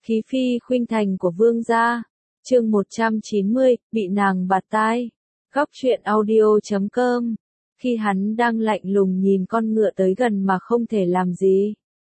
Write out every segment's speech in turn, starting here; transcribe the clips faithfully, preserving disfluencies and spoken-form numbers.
Khí phi khuynh thành của vương gia. Chương một trăm chín mươi, bị nàng bạt tai. Góc truyện audio chấm com. Khi hắn đang lạnh lùng nhìn con ngựa tới gần mà không thể làm gì,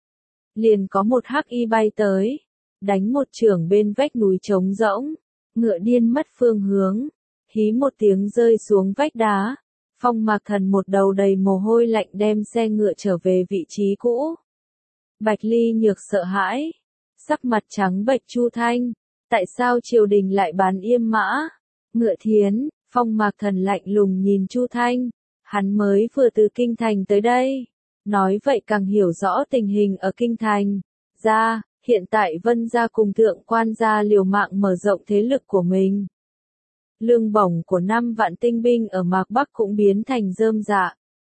liền có một hắc y bay tới, đánh một chưởng bên vách núi trống rỗng, ngựa điên mất phương hướng, hí một tiếng rơi xuống vách đá. Phong Mạc Thần một đầu đầy mồ hôi lạnh đem xe ngựa trở về vị trí cũ. Bạch Ly Nhược sợ hãi, sắc mặt trắng bệch. Chu Thanh, tại sao triều đình lại bán yêm mã, ngựa thiến? Phong Mạc Thần lạnh lùng nhìn Chu Thanh, hắn mới vừa từ kinh thành tới đây, nói vậy càng hiểu rõ tình hình ở kinh thành. Ra, hiện tại Vân gia cùng thượng quan gia liều mạng mở rộng thế lực của mình. Lương bổng của năm vạn tinh binh ở Mạc Bắc cũng biến thành rơm rạ.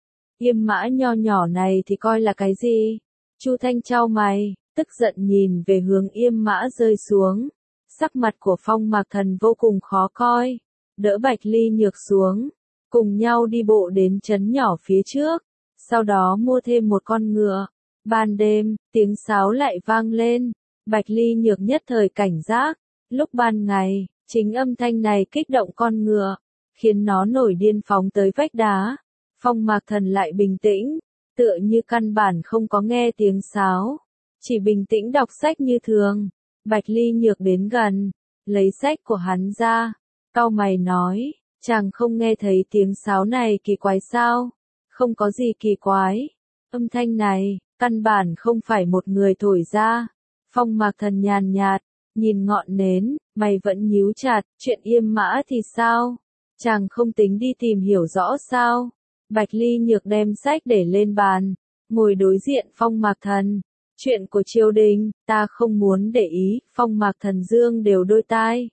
Yêm mã nho nhỏ này thì coi là cái gì? Chu Thanh chau mày, tức giận nhìn về hướng yêm mã rơi xuống. Sắc mặt của Phong Mạc Thần vô cùng khó coi, đỡ Bạch Ly Nhược xuống, cùng nhau đi bộ đến trấn nhỏ phía trước, sau đó mua thêm một con ngựa. Ban đêm, tiếng sáo lại vang lên, Bạch Ly Nhược nhất thời cảnh giác. Lúc ban ngày, chính âm thanh này kích động con ngựa, khiến nó nổi điên phóng tới vách đá. Phong Mạc Thần lại bình tĩnh, tựa như căn bản không có nghe tiếng sáo, chỉ bình tĩnh đọc sách như thường. Bạch Ly Nhược đến gần, lấy sách của hắn ra, cau mày nói, chàng không nghe thấy tiếng sáo này kỳ quái sao? Không có gì kỳ quái, âm thanh này, căn bản không phải một người thổi ra. Phong Mạc Thần nhàn nhạt, nhìn ngọn nến, mày vẫn nhíu chặt. Chuyện yêm mã thì sao? Chàng không tính đi tìm hiểu rõ sao? Bạch Ly Nhược đem sách để lên bàn, ngồi đối diện Phong Mạc Thần. Chuyện của triều đình, ta không muốn để ý. Phong Mạc Thần dương đều đôi tai,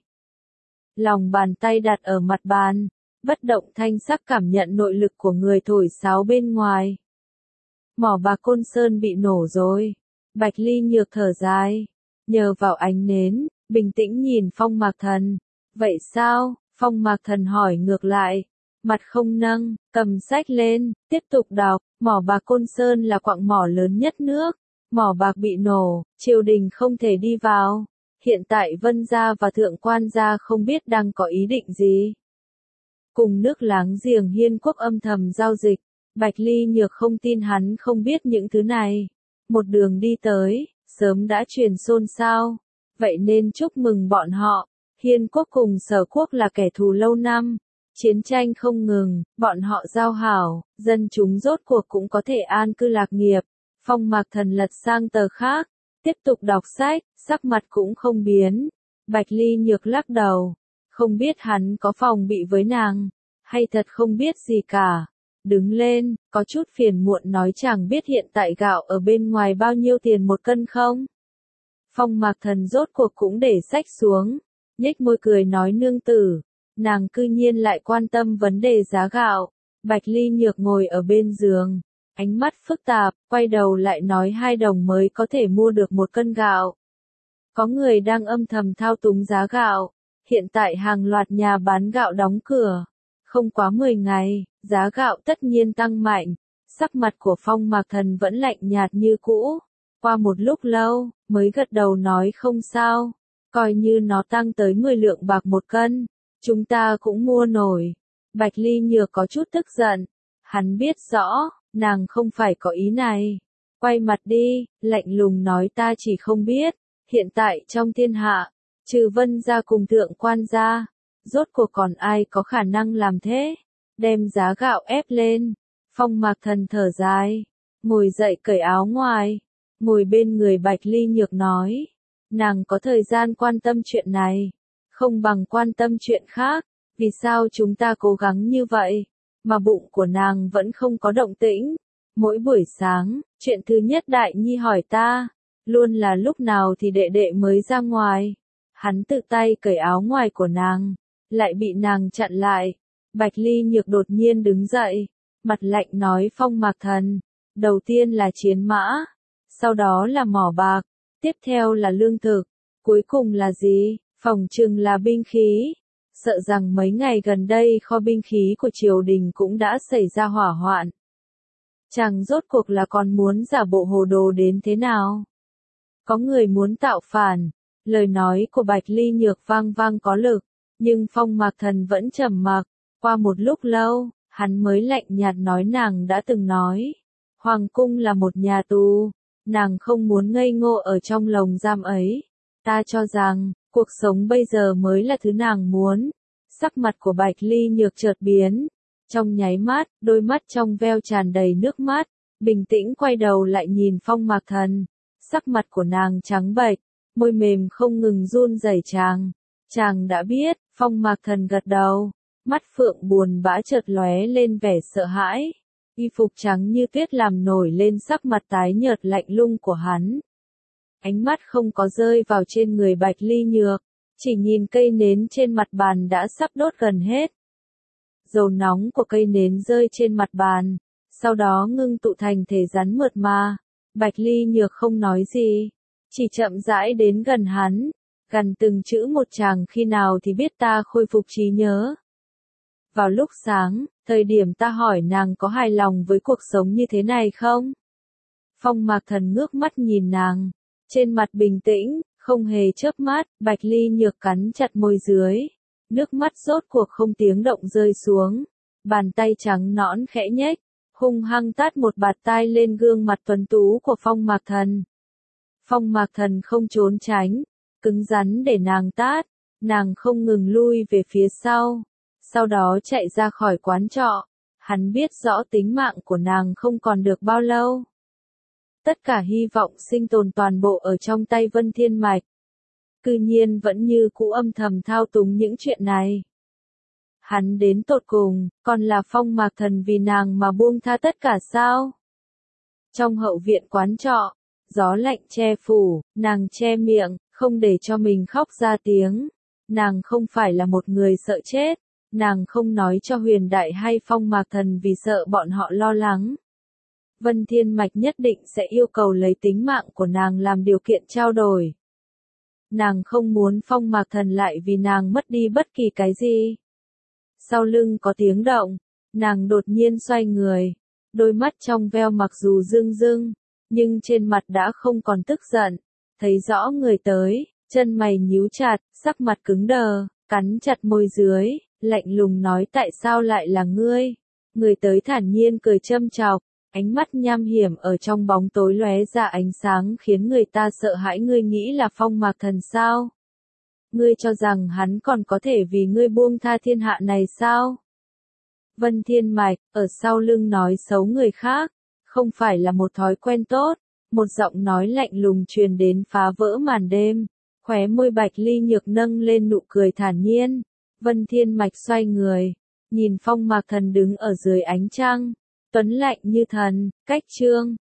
lòng bàn tay đặt ở mặt bàn, bất động thanh sắc cảm nhận nội lực của người thổi sáo bên ngoài. Mỏ bạc Côn Sơn bị nổ rồi. Bạch Ly Nhược thở dài, nhờ vào ánh nến, bình tĩnh nhìn Phong Mạc Thần. Vậy sao? Phong Mạc Thần hỏi ngược lại, mặt không nâng, cầm sách lên, tiếp tục đọc. Mỏ bạc Côn Sơn là quặng mỏ lớn nhất nước. Mỏ bạc bị nổ, triều đình không thể đi vào. Hiện tại Vân gia và thượng quan gia không biết đang có ý định gì. Cùng nước láng giềng Hiên quốc âm thầm giao dịch. Bạch Ly Nhược không tin hắn không biết những thứ này. Một đường đi tới, sớm đã truyền xôn xao. Vậy nên chúc mừng bọn họ. Hiên quốc cùng Sở quốc là kẻ thù lâu năm. Chiến tranh không ngừng, bọn họ giao hảo, dân chúng rốt cuộc cũng có thể an cư lạc nghiệp. Phong Mạc Thần lật sang tờ khác, tiếp tục đọc sách, sắc mặt cũng không biến. Bạch Ly Nhược lắc đầu, không biết hắn có phòng bị với nàng, hay thật không biết gì cả. Đứng lên, có chút phiền muộn nói, chàng biết hiện tại gạo ở bên ngoài bao nhiêu tiền một cân không? Phong Mạc Thần rốt cuộc cũng để sách xuống, nhếch môi cười nói, nương tử, nàng cư nhiên lại quan tâm vấn đề giá gạo. Bạch Ly Nhược ngồi ở bên giường, ánh mắt phức tạp, quay đầu lại nói, hai đồng mới có thể mua được một cân gạo. Có người đang âm thầm thao túng giá gạo. Hiện tại hàng loạt nhà bán gạo đóng cửa. Không quá mười ngày, giá gạo tất nhiên tăng mạnh. Sắc mặt của Phong Mạc Thần vẫn lạnh nhạt như cũ. Qua một lúc lâu, mới gật đầu nói, không sao. Coi như nó tăng tới mười lượng bạc một cân, chúng ta cũng mua nổi. Bạch Ly Nhược có chút tức giận. Hắn biết rõ, nàng không phải có ý này. Quay mặt đi, lạnh lùng nói, ta chỉ không biết. Hiện tại trong thiên hạ, trừ Vân gia cùng thượng quan gia, rốt cuộc còn ai có khả năng làm thế? Đem giá gạo ép lên. Phong Mạc Thần thở dài, ngồi dậy cởi áo ngoài, ngồi bên người Bạch Ly Nhược nói, nàng có thời gian quan tâm chuyện này, không bằng quan tâm chuyện khác. Vì sao chúng ta cố gắng như vậy, mà bụng của nàng vẫn không có động tĩnh? Mỗi buổi sáng, chuyện thứ nhất Đại Nhi hỏi ta, luôn là lúc nào thì đệ đệ mới ra ngoài. Hắn tự tay cởi áo ngoài của nàng, lại bị nàng chặn lại. Bạch Ly Nhược đột nhiên đứng dậy, mặt lạnh nói, Phong Mạc Thần, đầu tiên là chiến mã, sau đó là mỏ bạc, tiếp theo là lương thực, cuối cùng là gì? Phỏng chừng là binh khí. Sợ rằng mấy ngày gần đây kho binh khí của triều đình cũng đã xảy ra hỏa hoạn. Chàng rốt cuộc là còn muốn giả bộ hồ đồ đến thế nào? Có người muốn tạo phản, Lời nói của Bạch Ly Nhược vang vang có lực, nhưng Phong Mạc Thần vẫn trầm mặc. Qua một lúc lâu, hắn mới lạnh nhạt nói nàng đã từng nói, Hoàng cung là một nhà tù, nàng không muốn ngây ngô ở trong lồng giam ấy. Ta cho rằng, cuộc sống bây giờ mới là thứ nàng muốn. Sắc mặt của Bạch Ly Nhược chợt biến. Trong nháy mắt, đôi mắt trong veo tràn đầy nước mắt, bình tĩnh quay đầu lại nhìn Phong Mạc Thần. Sắc mặt của nàng trắng bệch, môi mềm không ngừng run rẩy. Chàng, chàng đã biết. Phong Mạc Thần gật đầu, mắt phượng buồn bã chợt lóe lên vẻ sợ hãi. Y phục trắng như tuyết làm nổi lên sắc mặt tái nhợt lạnh lùng của hắn. Ánh mắt không có rơi vào trên người Bạch Ly Nhược, chỉ nhìn cây nến trên mặt bàn đã sắp đốt gần hết. Dầu nóng của cây nến rơi trên mặt bàn, sau đó ngưng tụ thành thể rắn mượt mà. Bạch Ly Nhược không nói gì, chỉ chậm rãi đến gần hắn, gần từng chữ một. Chàng khi nào thì biết ta khôi phục trí nhớ. Vào lúc sáng, thời điểm ta hỏi nàng có hài lòng với cuộc sống như thế này không? Phong Mạc Thần ngước mắt nhìn nàng, trên mặt bình tĩnh, không hề chớp mắt. Bạch Ly Nhược cắn chặt môi dưới, nước mắt rốt cuộc không tiếng động rơi xuống, bàn tay trắng nõn khẽ nhếch, hung hăng tát một bạt tai lên gương mặt tuấn tú của Phong Mạc Thần. Phong Mạc Thần không trốn tránh, cứng rắn để nàng tát, nàng không ngừng lui về phía sau, sau đó chạy ra khỏi quán trọ. Hắn biết rõ tính mạng của nàng không còn được bao lâu. Tất cả hy vọng sinh tồn toàn bộ ở trong tay Vân Thiên Mạch. Cư nhiên vẫn như cũ âm thầm thao túng những chuyện này. Hắn đến tột cùng, còn là Phong Mạc Thần vì nàng mà buông tha tất cả sao? Trong hậu viện quán trọ, gió lạnh che phủ, nàng che miệng, không để cho mình khóc ra tiếng. Nàng không phải là một người sợ chết, nàng không nói cho Huyền Đại hay Phong Mạc Thần vì sợ bọn họ lo lắng. Vân Thiên Mạch nhất định sẽ yêu cầu lấy tính mạng của nàng làm điều kiện trao đổi. Nàng không muốn Phong Mạc Thần lại vì nàng mất đi bất kỳ cái gì. Sau lưng có tiếng động, nàng đột nhiên xoay người, đôi mắt trong veo mặc dù rưng rưng, nhưng trên mặt đã không còn tức giận, thấy rõ người tới, chân mày nhíu chặt, sắc mặt cứng đờ, cắn chặt môi dưới, lạnh lùng nói tại sao lại là ngươi? Người tới thản nhiên cười châm chọc, ánh mắt nham hiểm ở trong bóng tối lóe ra ánh sáng khiến người ta sợ hãi. Ngươi nghĩ là Phong Mạc Thần sao? Ngươi cho rằng hắn còn có thể vì ngươi buông tha thiên hạ này sao? Vân Thiên Mạch, ở sau lưng nói xấu người khác, không phải là một thói quen tốt. Một giọng nói lạnh lùng truyền đến phá vỡ màn đêm, khóe môi Bạch Ly Nhược nâng lên nụ cười thản nhiên. Vân Thiên Mạch xoay người, nhìn Phong Mạc Thần đứng ở dưới ánh trăng, tuấn lạnh như thần, cách chương.